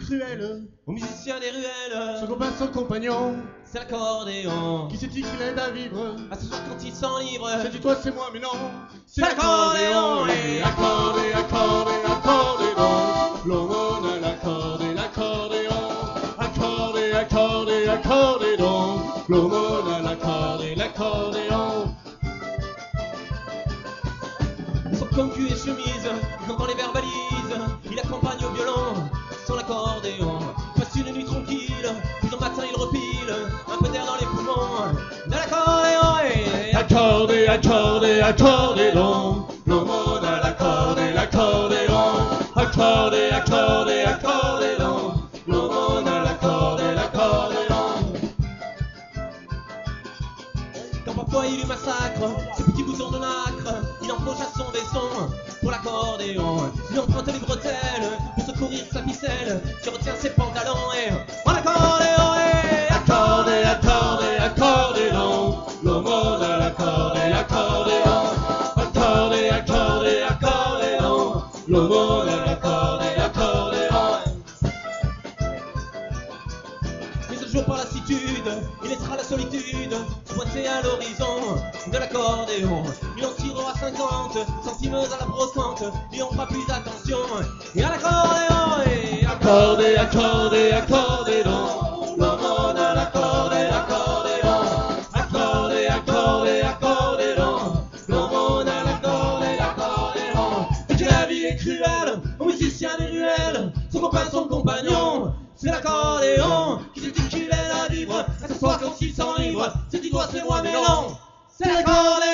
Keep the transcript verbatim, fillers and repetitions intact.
cruel, aux musiciens des ruelles, son copain, son compagnon, c'est l'accordéon. qui s'est dit qu'il aide à vivre. À ce soir quand il s'enivre, C'est du toi, c'est moi, mais non, c'est l'accordéon. Et accordé, accordé, accordé donc, l'aumône à l'accordé, l'accordéon. Accordé, accordé, accordé donc, l'aumône à l'accordé, l'accordéon. Son comme cul et chemise, il entend les verbalises, il accompagne au violon son accordéon. Passe une nuit tranquille, puis au matin il repile un peu d'air dans les poumons de l'accordéon. Et Accordé, accordé, accordé donc, l'aumône à l'accordé, l'accordéon. Accordé, accordé, accordé donc, l'aumône à l'accordé, l'accordéon. quand parfois il lui massacre ce petit bouton de nacre, il empoche à son vaisson pour l'accordéon. Il emprunte les bretelles pour secourir sa ficelle qui retient ses pantalons. Et en accordéon. Et Accordé, accordé, accordé donc, l'aumône à l'accordé, l'accordéon. Accordé, accordé, accordé donc, l'aumône à l'accordé, l'accordéon. Mais ce jour par lassitude, il laissera la solitude pointer à l'horizon de l'accordéon. Il en tirera cinquante centimètres à la brocante, et on fera plus attention. Et à l'accordéon. Et Accordé, accordé, accordé donc, l'aumône à l'accordé, l'accordéon. Accordé, accordé, accordé donc, l'aumône à l'accordé, l'accordéon. Et que la vie est cruelle, aux musiciens des ruelles, son copain, son compagnon, c'est l'accordéon qui s'est dit qu'il aide à vivre. À ce soir quand il s'enivre, c'est dit toi, c'est moi, mais non, c'est l'accordéon.